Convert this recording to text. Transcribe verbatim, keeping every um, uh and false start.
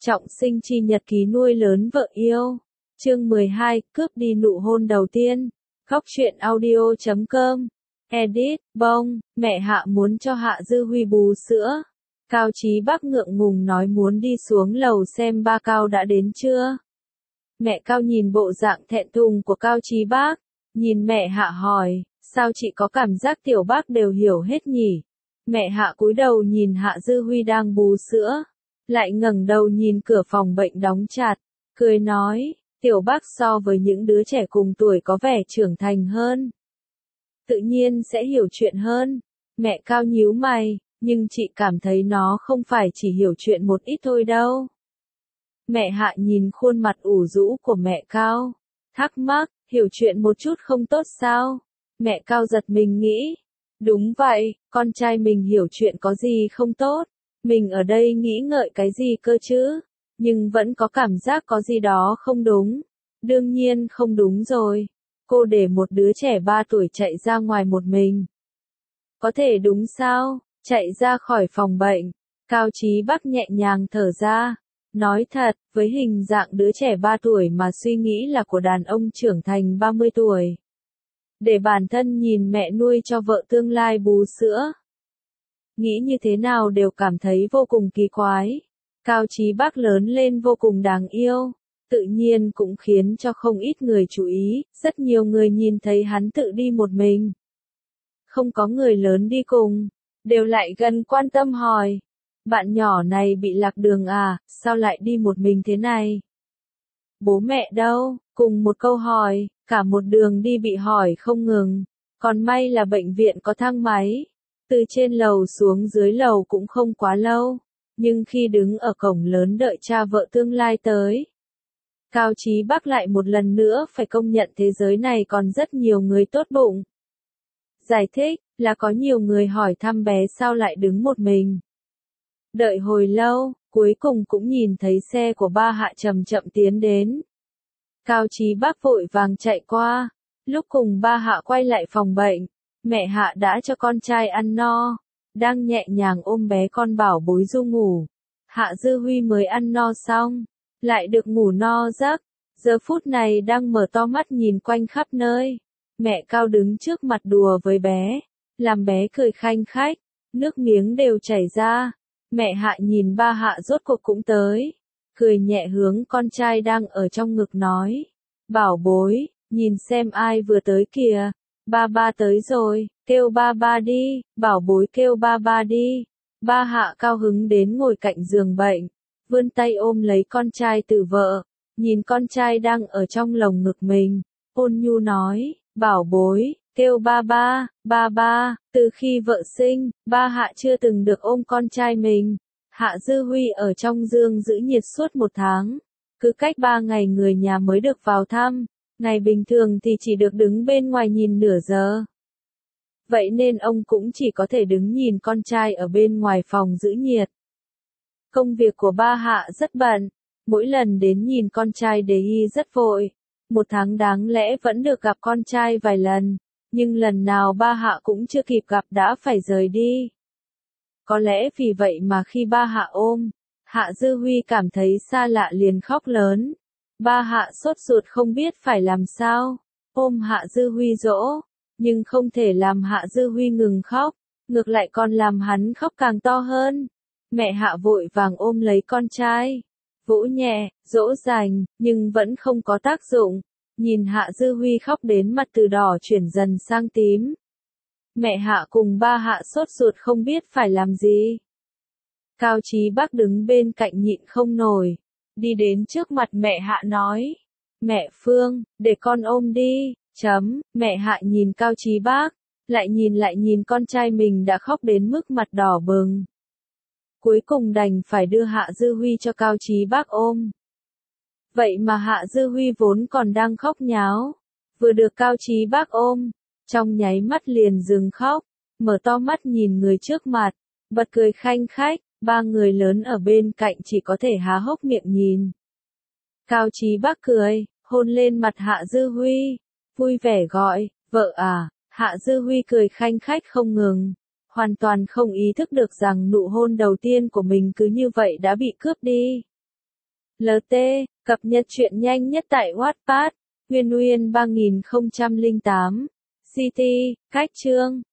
Trọng sinh chi nhật ký nuôi lớn vợ yêu. Chương mười hai, cướp đi nụ hôn đầu tiên. Góc truyện audio chấm com. Edit, bông, mẹ Hạ muốn cho Hạ Dư Huy bú sữa. Cao Chí Bắc ngượng ngùng nói muốn đi xuống lầu xem ba Cao đã đến chưa. Mẹ Cao nhìn bộ dạng thẹn thùng của Cao Chí Bắc, nhìn mẹ Hạ hỏi, sao chị có cảm giác tiểu bác đều hiểu hết nhỉ? Mẹ Hạ cúi đầu nhìn Hạ Dư Huy đang bú sữa, lại ngẩng đầu nhìn cửa phòng bệnh đóng chặt, cười nói, tiểu bác so với những đứa trẻ cùng tuổi có vẻ trưởng thành hơn. Tự nhiên sẽ hiểu chuyện hơn. Mẹ Cao nhíu mày, nhưng chị cảm thấy nó không phải chỉ hiểu chuyện một ít thôi đâu. Mẹ Hạ nhìn khuôn mặt ủ rũ của mẹ Cao, thắc mắc, hiểu chuyện một chút không tốt sao? Mẹ Cao giật mình nghĩ, đúng vậy, con trai mình hiểu chuyện có gì không tốt, mình ở đây nghĩ ngợi cái gì cơ chứ, nhưng vẫn có cảm giác có gì đó không đúng. Đương nhiên không đúng rồi, cô để một đứa trẻ ba tuổi chạy ra ngoài một mình. Có thể đúng sao? Chạy ra khỏi phòng bệnh, Cao Chí Bắc nhẹ nhàng thở ra, nói thật, với hình dạng đứa trẻ ba tuổi mà suy nghĩ là của đàn ông trưởng thành ba mươi tuổi. Để bản thân nhìn mẹ nuôi cho vợ tương lai bú sữa. Nghĩ như thế nào đều cảm thấy vô cùng kỳ quái. Cao Chí Bắc lớn lên vô cùng đáng yêu, tự nhiên cũng khiến cho không ít người chú ý, rất nhiều người nhìn thấy hắn tự đi một mình. Không có người lớn đi cùng, đều lại gần quan tâm hỏi, bạn nhỏ này bị lạc đường à, sao lại đi một mình thế này? Bố mẹ đâu? Cùng một câu hỏi, cả một đường đi bị hỏi không ngừng, còn may là bệnh viện có thang máy, từ trên lầu xuống dưới lầu cũng không quá lâu, nhưng khi đứng ở cổng lớn đợi cha vợ tương lai tới, Cao Chí Bắc lại một lần nữa phải công nhận thế giới này còn rất nhiều người tốt bụng. Giải thích là có nhiều người hỏi thăm bé sao lại đứng một mình. Đợi hồi lâu, cuối cùng cũng nhìn thấy xe của ba Hạ chậm chậm tiến đến. Cao Chí Bắc vội vàng chạy qua, lúc cùng ba Hạ quay lại phòng bệnh, mẹ Hạ đã cho con trai ăn no, đang nhẹ nhàng ôm bé con bảo bối du ngủ. Hạ Dư Huy mới ăn no xong, lại được ngủ no giấc, giờ phút này đang mở to mắt nhìn quanh khắp nơi. Mẹ Cao đứng trước mặt đùa với bé, làm bé cười khanh khách, nước miếng đều chảy ra. Mẹ Hạ nhìn ba Hạ rốt cuộc cũng tới, cười nhẹ hướng con trai đang ở trong ngực nói, bảo bối, nhìn xem ai vừa tới kìa, ba ba tới rồi, kêu ba ba đi, bảo bối kêu ba ba đi. Ba Hạ cao hứng đến ngồi cạnh giường bệnh, vươn tay ôm lấy con trai từ vợ, nhìn con trai đang ở trong lồng ngực mình, ôn nhu nói, bảo bối, kêu ba ba, ba ba. Từ khi vợ sinh, ba Hạ chưa từng được ôm con trai mình. Hạ Dư Huy ở trong giường giữ nhiệt suốt một tháng, cứ cách ba ngày người nhà mới được vào thăm, ngày bình thường thì chỉ được đứng bên ngoài nhìn nửa giờ. Vậy nên ông cũng chỉ có thể đứng nhìn con trai ở bên ngoài phòng giữ nhiệt. Công việc của ba Hạ rất bận, mỗi lần đến nhìn con trai Đề Hy rất vội, một tháng đáng lẽ vẫn được gặp con trai vài lần, nhưng lần nào ba Hạ cũng chưa kịp gặp đã phải rời đi. Có lẽ vì vậy mà khi ba Hạ ôm, Hạ Dư Huy cảm thấy xa lạ liền khóc lớn. Ba Hạ sốt ruột không biết phải làm sao, ôm Hạ Dư Huy dỗ, nhưng không thể làm Hạ Dư Huy ngừng khóc, ngược lại còn làm hắn khóc càng to hơn. Mẹ Hạ vội vàng ôm lấy con trai, vỗ nhẹ, dỗ dành, nhưng vẫn không có tác dụng. Nhìn Hạ Dư Huy khóc đến mặt từ đỏ chuyển dần sang tím. Mẹ Hạ cùng ba Hạ sốt ruột không biết phải làm gì. Cao Chí Bắc đứng bên cạnh nhịn không nổi, đi đến trước mặt mẹ Hạ nói, mẹ Phương, để con ôm đi, chấm. Mẹ Hạ nhìn Cao Chí Bắc, lại nhìn lại nhìn con trai mình đã khóc đến mức mặt đỏ bừng. Cuối cùng đành phải đưa Hạ Dư Huy cho Cao Chí Bắc ôm. Vậy mà Hạ Dư Huy vốn còn đang khóc nháo, vừa được Cao Chí Bắc ôm, trong nháy mắt liền dừng khóc, mở to mắt nhìn người trước mặt, bật cười khanh khách, ba người lớn ở bên cạnh chỉ có thể há hốc miệng nhìn. Cao Chí Bắc cười, hôn lên mặt Hạ Dư Huy, vui vẻ gọi, vợ à. Hạ Dư Huy cười khanh khách không ngừng, hoàn toàn không ý thức được rằng nụ hôn đầu tiên của mình cứ như vậy đã bị cướp đi. lờ tê, cập nhật truyện nhanh nhất tại Wattpad, Huyền Uyên ba nghìn không trăm lẻ tám, City, Khách chương.